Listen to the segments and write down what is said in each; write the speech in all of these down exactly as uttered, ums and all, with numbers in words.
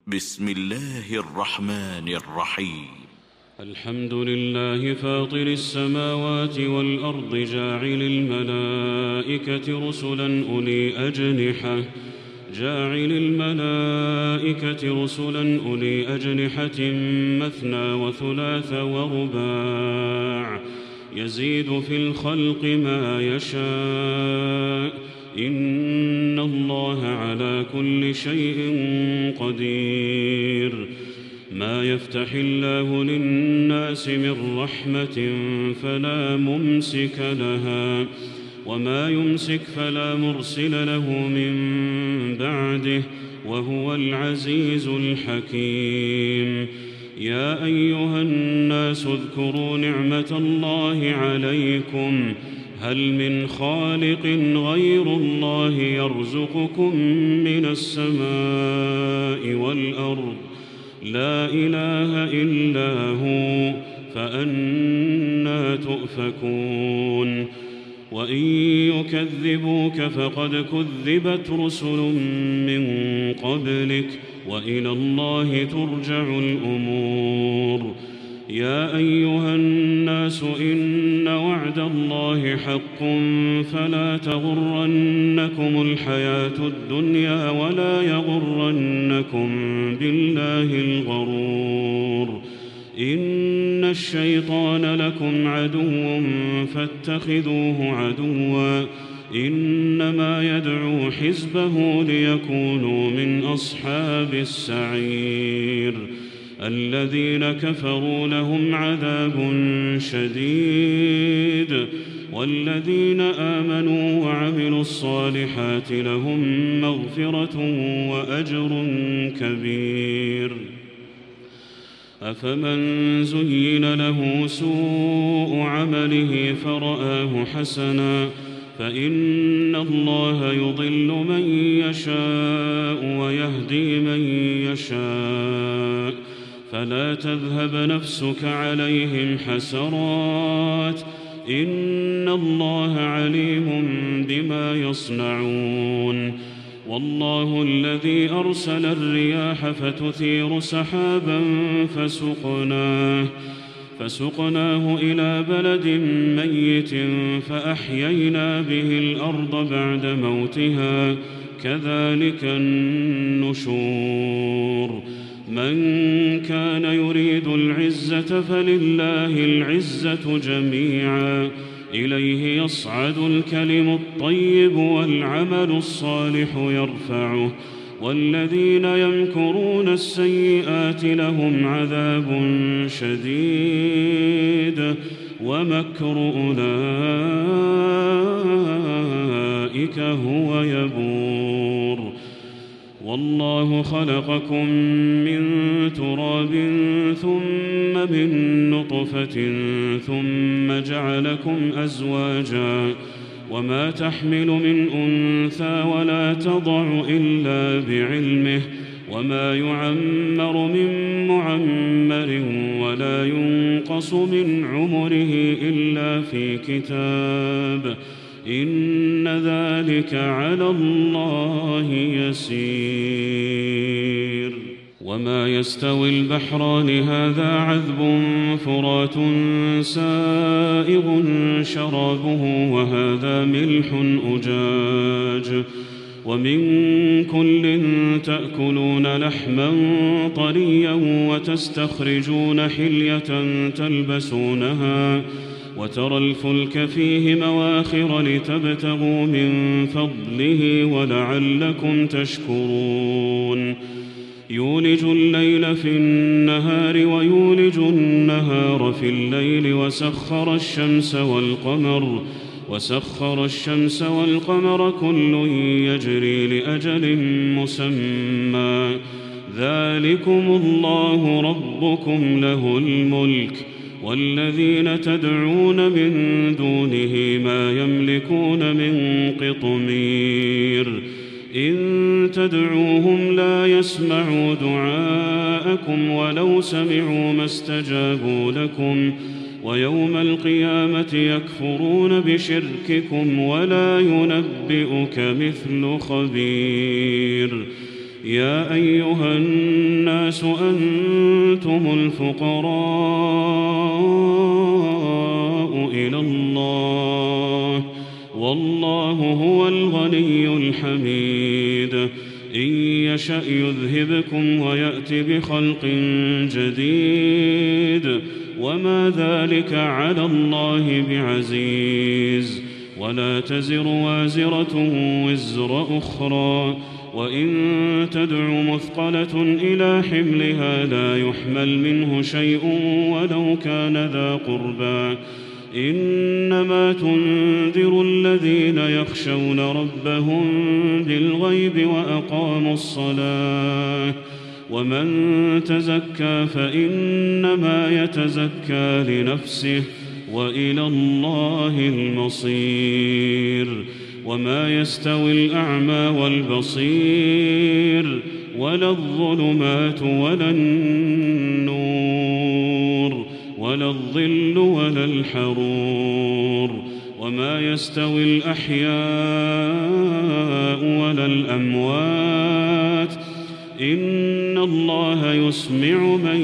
بسم الله الرحمن الرحيم. الحمد لله فاطر السماوات والأرض جاعل الملائكة رسلا أولي أجنحة جاعل الملائكة رسلا أولي أجنحة مثنى وثلاث ورباع يزيد في الخلق ما يشاء إن الله على كل شيء قدير. ما يفتح الله للناس من رحمة فلا ممسك لها وما يمسك فلا مرسل له من بعده وهو العزيز الحكيم. يا أيها الناس اذكروا نعمة الله عليكم هل من خالق غير الله يرزقكم من السماء والأرض لا إله إلا هو فأنى تؤفكون. وإن يكذبوك فقد كذبت رسل من قبلك وإلى الله ترجع الأمور. يا أيها الناس إن وعد الله حق فلا تغرنكم الحياة الدنيا ولا يغرنكم بالله الغرور. إن الشيطان لكم عدو فاتخذوه عدوا إنما يدعو حزبه ليكونوا من أصحاب السعير. الذين كفروا لهم عذاب شديد والذين آمنوا وعملوا الصالحات لهم مغفرة وأجر كبير. أفمن زين له سوء عمله فرآه حسنا فإن الله يضل من يشاء ويهدي من يشاء فلا تذهب نفسك عليهم حسرات إن الله عليم بما يصنعون. والله الذي أرسل الرياح فتثير سحابا فسقناه فسقناه إلى بلد ميت فأحيينا به الأرض بعد موتها كذلك النشور. من كان يريد العزة فلله العزة جميعا إليه يصعد الكلم الطيب والعمل الصالح يرفعه والذين يمكرون السيئات لهم عذاب شديد ومكر أولئك هو يبور. والله خلقكم من تراب ثم من نطفة ثم جعلكم أزواجا وما تحمل من أنثى ولا تضع إلا بعلمه وما يعمر من معمر ولا ينقص من عمره إلا في كتاب إن ذلك على الله يسير. وما يستوي البحران هذا عذب فرات سائغ شرابه وهذا ملح أجاج ومن كل تأكلون لحما طريا وتستخرجون حلية تلبسونها وترى الفلك فيه مواخر لتبتغوا من فضله ولعلكم تشكرون. يولج الليل في النهار ويولج النهار في الليل وسخر الشمس والقمر وسخر الشمس والقمر كل يجري لأجل مسمى ذلكم الله ربكم له الملك والذين تدعون من دونه ما يملكون من قطمير. إن تدعوهم لا يسمعوا دعاءكم ولو سمعوا ما استجابوا لكم ويوم القيامة يكفرون بشرككم ولا ينبئك مثل خبير. يا أيها الناس أنتم الفقراء إلى الله والله هو الغني الحميد إن يشأ يذهبكم ويأت بخلق جديد وما ذلك على الله بعزيز ولا تزر وازرة وزر أخرى وإن تدع مثقلة إلى حملها لا يحمل منه شيء ولو كان ذا قربى إنما تنذر الذين يخشون ربهم بالغيب وأقاموا الصلاة ومن تزكى فإنما يتزكى لنفسه وإلى الله المصير وما يستوي الأعمى والبصير ولا الظلمات ولا النور ولا الظل ولا الحرور وما يستوي الأحياء ولا الأموات إن الله يسمع من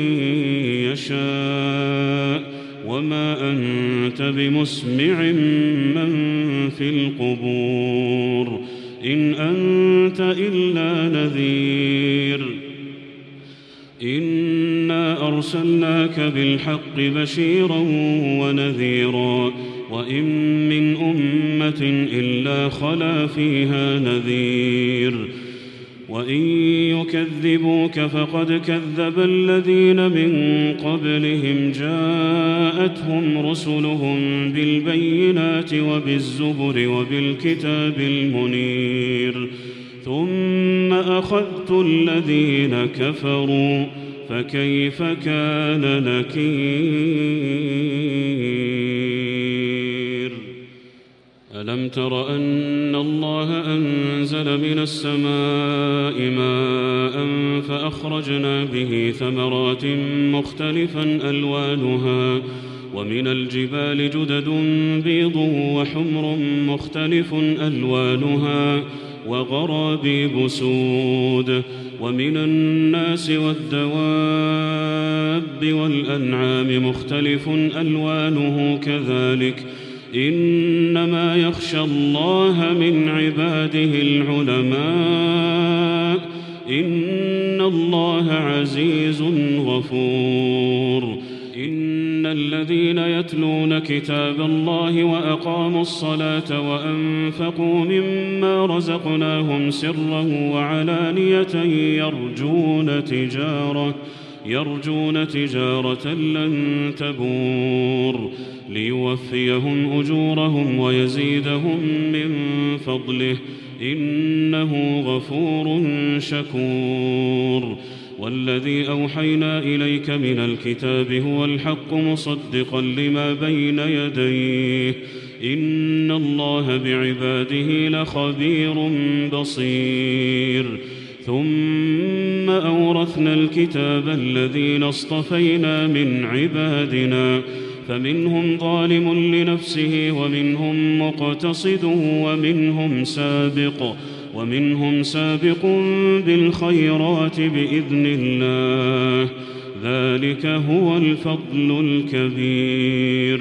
يشاء وما أنت بمسمع من في القبور إن أنت إلا نذير إنا أرسلناك بالحق بشيرا ونذيرا وإن من أمة إلا خلا فيها نذير وإن يكذبوك فقد كذب الذين من قبلهم جاءتهم رسلهم بالبينات وبالزبر وبالكتاب المنير ثم أخذت الذين كفروا فكيف كان نكير ألم تر أن الله أنزل من السماء ماء فأخرجنا به ثمرات مختلفا ألوانها ومن الجبال جدد بيض وحمر مختلف ألوانها وغرابيب سود ومن الناس والدواب والأنعام مختلف ألوانه كذلك إنما يخشى الله من عباده العلماء إن الله عزيز غفور إن الذين يتلون كتاب الله وأقاموا الصلاة وأنفقوا مما رزقناهم سرا وعلانية يرجون تجارة يرجون تجارة لن تبور ليوفيهم أجورهم ويزيدهم من فضله إنه غفور شكور والذي أوحينا إليك من الكتاب هو الحق مصدقا لما بين يديه إن الله بعباده لخبير بصير ثم أورثنا الكتاب الذين اصطفينا من عبادنا فمنهم ظالم لنفسه ومنهم مقتصد ومنهم سابق ومنهم سابق بالخيرات بإذن الله ذلك هو الفضل الكبير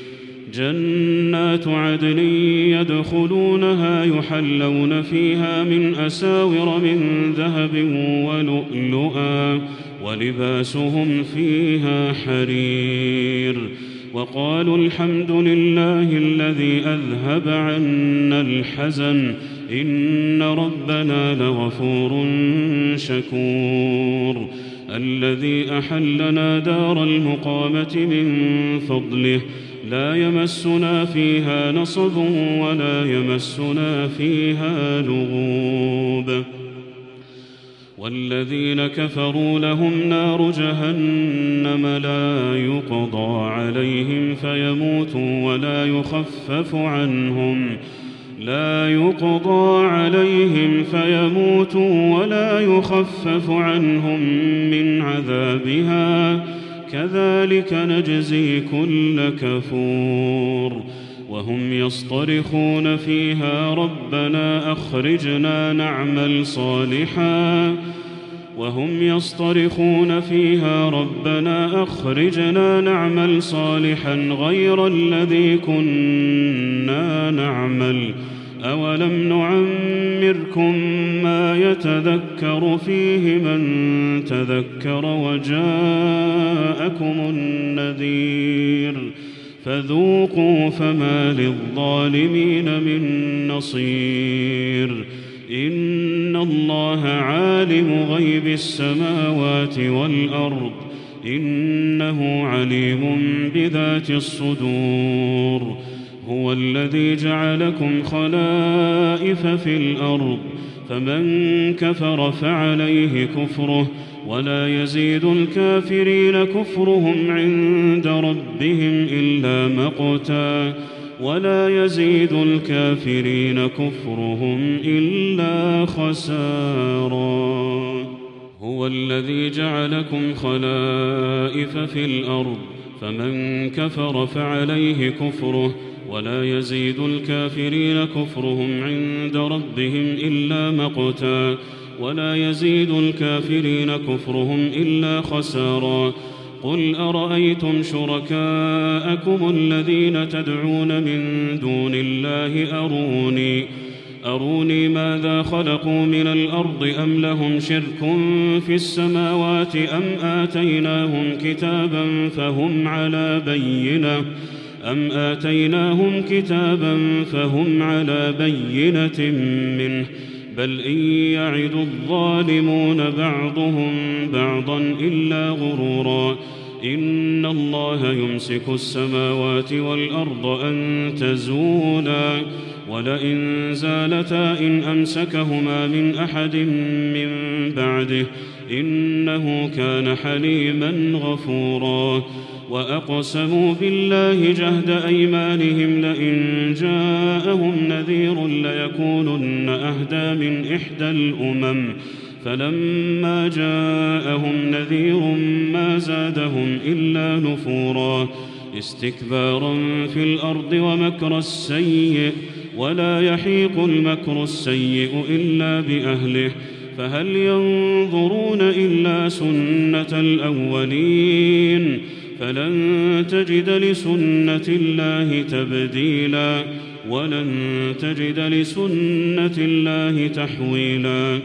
جنات عدن يدخلونها يحلون فيها من أساور من ذهب ولؤلؤا ولباسهم فيها حرير وقالوا الحمد لله الذي أذهب عنا الحزن إن ربنا لغفور شكور الذي أحلنا دار المقامة من فضله لا يمسنا فيها نصب ولا يمسنا فيها لغوب والذين كفروا لهم نار جهنم لا يقضى عليهم فيموتوا ولا يخفف عنهم لا يقضى عليهم فيموتوا ولا يخفف عنهم من عذابها كذلك نجزي كل كفور وهم يصطرخون فيها ربنا أخرجنا نعمل صالحا وهم يصطرخون فيها ربنا أخرجنا نعمل صالحا غير الذي كنا نعمل أولم نعمركم ما يتذكر فيه من تذكر وجاءكم النذير فذوقوا فما للظالمين من نصير إن الله عالم غيب السماوات والأرض إنه عليم بذات الصدور هو الذي جعلكم خلائف في الأرض فمن كفر فعليه كفره ولا يزيد الكافرين كفرهم عند ربهم إلا مقتا ولا يزيد الكافرين كفرهم إلا خسارا هو الذي جعلكم خلائف في الأرض فمن كفر فعليه كفره ولا يزيد الكافرين كفرهم عند ربهم إلا مقتا ولا يزيد الكافرين كفرهم إلا خسارا قل أرأيتم شركاءكم الذين تدعون من دون الله أروني أروني ماذا خلقوا من الأرض أم لهم شرك في السماوات أم آتيناهم كتابا فهم على بينة أم آتيناهم كتابا فهم على بينة منه بل إن يعد الظالمون بعضهم بعضا إلا غرورا إن الله يمسك السماوات والأرض أن تزولا ولئن زالتا إن أمسكهما من أحد من بعده إنه كان حليما غفورا وأقسموا بالله جهد أيمانهم لئن جاءهم نذير ليكونن أهدى من إحدى الأمم فلما جاءهم نذير ما زادهم إلا نفورا استكبارا في الأرض ومكر السيء ولا يحيق المكر السيء إلا بأهله فهل ينظرون إلا سنة الأولين فلن تجد لسنة الله تبديلا ولن تجد لسنة الله تحويلا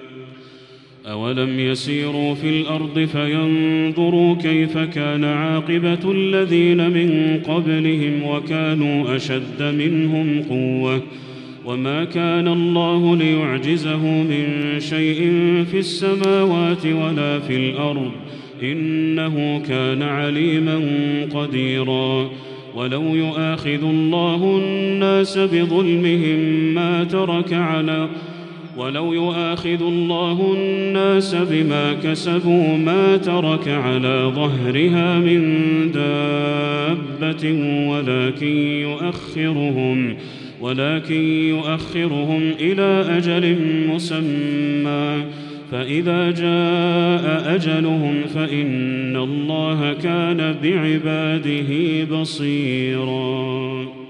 أولم يسيروا في الأرض فينظروا كيف كان عاقبة الذين من قبلهم وكانوا أشد منهم قوة وما كان الله ليعجزه من شيء في السماوات ولا في الأرض إنه كان عليما قديرا ولو يؤاخذ الله الناس بظلمهم ما ترك على ولو يؤاخذ الله الناس بما كسبوا ما ترك على ظهرها من دابة ولكن يؤخرهم ولكن يؤخرهم إلى أجل مسمى فإذا جاء أجلهم فإن الله كان بعباده بصيراً